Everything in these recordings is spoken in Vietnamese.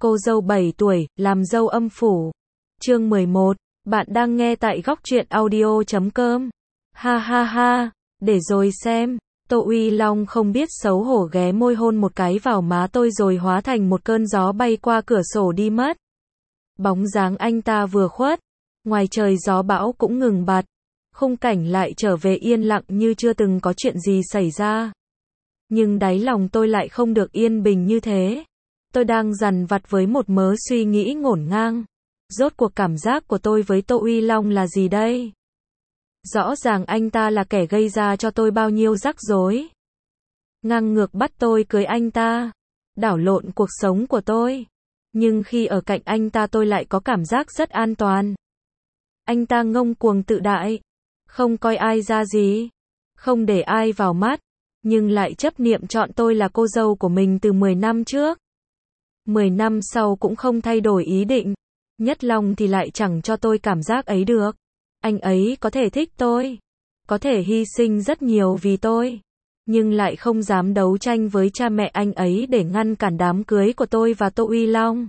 Cô dâu 7 tuổi, làm dâu âm phủ. Chương 11. Bạn đang nghe tại góc truyện audio.com. Ha ha ha, để rồi xem. Tô Uy Long không biết xấu hổ ghé môi hôn một cái vào má tôi rồi hóa thành một cơn gió bay qua cửa sổ đi mất. Bóng dáng anh ta vừa khuất, ngoài trời gió bão cũng ngừng bặt. Khung cảnh lại trở về yên lặng như chưa từng có chuyện gì xảy ra. Nhưng đáy lòng tôi lại không được yên bình như thế. Tôi đang dằn vặt với một mớ suy nghĩ ngổn ngang. Rốt cuộc cảm giác của tôi với Tô Uy Long là gì đây? Rõ ràng anh ta là kẻ gây ra cho tôi bao nhiêu rắc rối. Ngang ngược bắt tôi cưới anh ta, đảo lộn cuộc sống của tôi. Nhưng khi ở cạnh anh ta tôi lại có cảm giác rất an toàn. Anh ta ngông cuồng tự đại, không coi ai ra gì, không để ai vào mắt, nhưng lại chấp niệm chọn tôi là cô dâu của mình từ 10 năm trước. 10 năm sau cũng không thay đổi ý định. Nhất Long thì lại chẳng cho tôi cảm giác ấy được. Anh ấy có thể thích tôi, có thể hy sinh rất nhiều vì tôi, nhưng lại không dám đấu tranh với cha mẹ anh ấy để ngăn cản đám cưới của tôi và Tô Uy Long.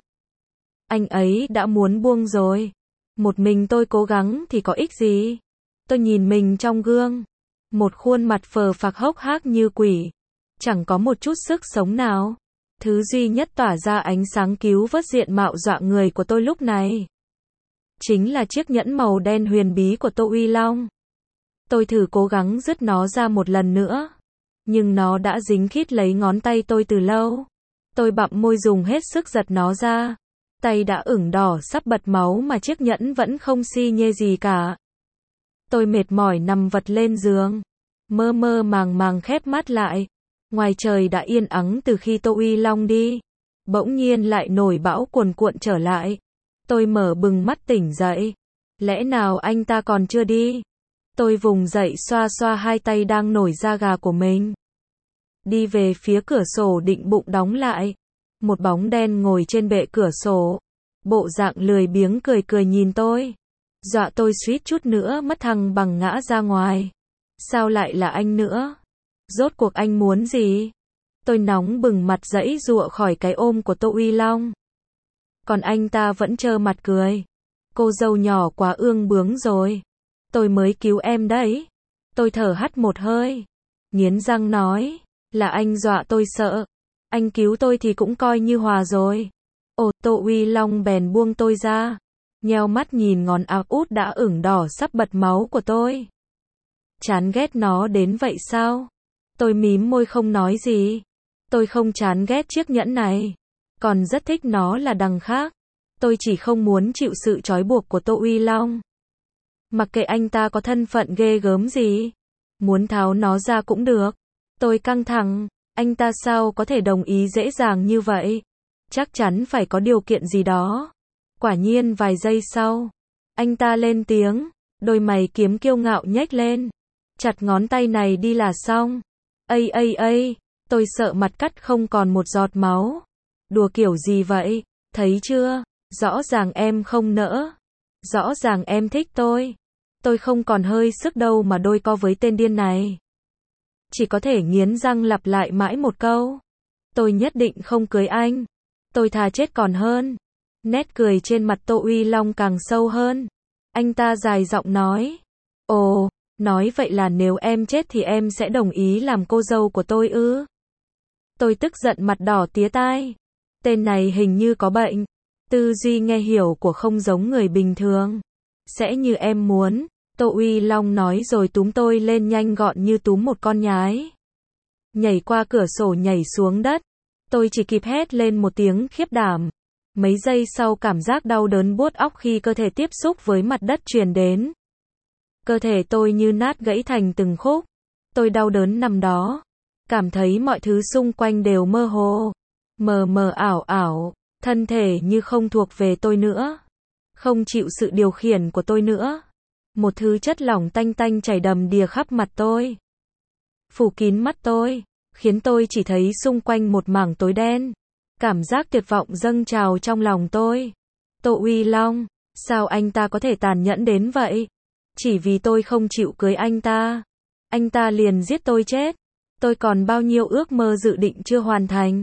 Anh ấy đã muốn buông rồi. Một mình tôi cố gắng thì có ích gì? Tôi nhìn mình trong gương, một khuôn mặt phờ phạc hốc hác như quỷ, chẳng có một chút sức sống nào. Thứ duy nhất tỏa ra ánh sáng cứu vớt diện mạo dọa người của tôi lúc này chính là chiếc nhẫn màu đen huyền bí của Tô Uy Long. Tôi thử cố gắng dứt nó ra một lần nữa, nhưng nó đã dính khít lấy ngón tay tôi từ lâu. Tôi bặm môi dùng hết sức giật nó ra. Tay đã ửng đỏ sắp bật máu mà chiếc nhẫn vẫn không xi nhê gì cả. Tôi mệt mỏi nằm vật lên giường, mơ mơ màng màng khép mắt lại. Ngoài trời đã yên ắng từ khi Tô Uy Long đi. Bỗng nhiên lại nổi bão cuồn cuộn trở lại. Tôi mở bừng mắt tỉnh dậy. Lẽ nào anh ta còn chưa đi? Tôi vùng dậy xoa xoa hai tay đang nổi da gà của mình. Đi về phía cửa sổ định bụng đóng lại. Một bóng đen ngồi trên bệ cửa sổ. Bộ dạng lười biếng cười cười nhìn tôi. Dọa tôi suýt chút nữa mất thăng bằng ngã ra ngoài. Sao lại là anh nữa? Rốt cuộc anh muốn gì? Tôi nóng bừng mặt giãy giụa khỏi cái ôm của Tô Uy Long. Còn anh ta vẫn trơ mặt cười. Cô dâu nhỏ quá ương bướng rồi. Tôi mới cứu em đấy. Tôi thở hắt một hơi, nghiến răng nói, là anh dọa tôi sợ. Anh cứu tôi thì cũng coi như hòa rồi. Ồ, Tô Uy Long bèn buông tôi ra, nheo mắt nhìn ngón áo út đã ửng đỏ sắp bật máu của tôi. Chán ghét nó đến vậy sao? Tôi mím môi không nói gì. Tôi không chán ghét chiếc nhẫn này, còn rất thích nó là đằng khác. Tôi chỉ không muốn chịu sự trói buộc của Tô Uy Long. Mặc kệ anh ta có thân phận ghê gớm gì, muốn tháo nó ra cũng được. Tôi căng thẳng, anh ta sao có thể đồng ý dễ dàng như vậy? Chắc chắn phải có điều kiện gì đó. Quả nhiên vài giây sau, anh ta lên tiếng, đôi mày kiếm kiêu ngạo nhếch lên. Chặt ngón tay này đi là xong. Ây, tôi sợ mặt cắt không còn một giọt máu. Đùa kiểu gì vậy? Thấy chưa? Rõ ràng em không nỡ. Rõ ràng em thích tôi. Tôi không còn hơi sức đâu mà đôi co với tên điên này. Chỉ có thể nghiến răng lặp lại mãi một câu. Tôi nhất định không cưới anh. Tôi thà chết còn hơn. Nét cười trên mặt Tô Uy Long càng sâu hơn. Anh ta dài giọng nói. Ồ, nói vậy là nếu em chết thì em sẽ đồng ý làm cô dâu của tôi ư? Tôi tức giận mặt đỏ tía tai. Tên này hình như có bệnh. Tư duy nghe hiểu của không giống người bình thường. Sẽ như em muốn. Tô Uy Long nói rồi túm tôi lên nhanh gọn như túm một con nhái. Nhảy qua cửa sổ nhảy xuống đất. Tôi chỉ kịp hét lên một tiếng khiếp đảm. Mấy giây sau cảm giác đau đớn buốt óc khi cơ thể tiếp xúc với mặt đất truyền đến. Cơ thể tôi như nát gãy thành từng khúc. Tôi đau đớn nằm đó. Cảm thấy mọi thứ xung quanh đều mơ hồ. Mờ mờ ảo ảo. Thân thể như không thuộc về tôi nữa. Không chịu sự điều khiển của tôi nữa. Một thứ chất lỏng tanh tanh chảy đầm đìa khắp mặt tôi. Phủ kín mắt tôi. Khiến tôi chỉ thấy xung quanh một mảng tối đen. Cảm giác tuyệt vọng dâng trào trong lòng tôi. Tô Uy Long, sao anh ta có thể tàn nhẫn đến vậy? Chỉ vì tôi không chịu cưới anh ta liền giết tôi chết. Tôi còn bao nhiêu ước mơ dự định chưa hoàn thành.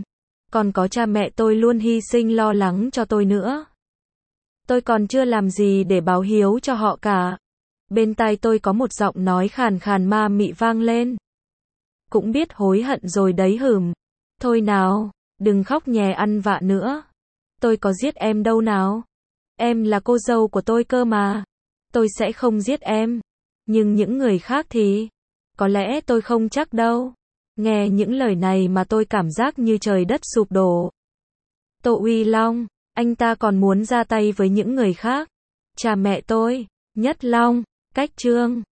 Còn có cha mẹ tôi luôn hy sinh lo lắng cho tôi nữa. Tôi còn chưa làm gì để báo hiếu cho họ cả. Bên tai tôi có một giọng nói khàn khàn ma mị vang lên. Cũng biết hối hận rồi đấy hửm. Thôi nào, đừng khóc nhè ăn vạ nữa. Tôi có giết em đâu nào. Em là cô dâu của tôi cơ mà. Tôi sẽ không giết em. Nhưng những người khác thì, có lẽ tôi không chắc đâu. Nghe những lời này mà tôi cảm giác như trời đất sụp đổ. Tô Uy Long, anh ta còn muốn ra tay với những người khác. Cha mẹ tôi, Nhất Long, Cách Trương.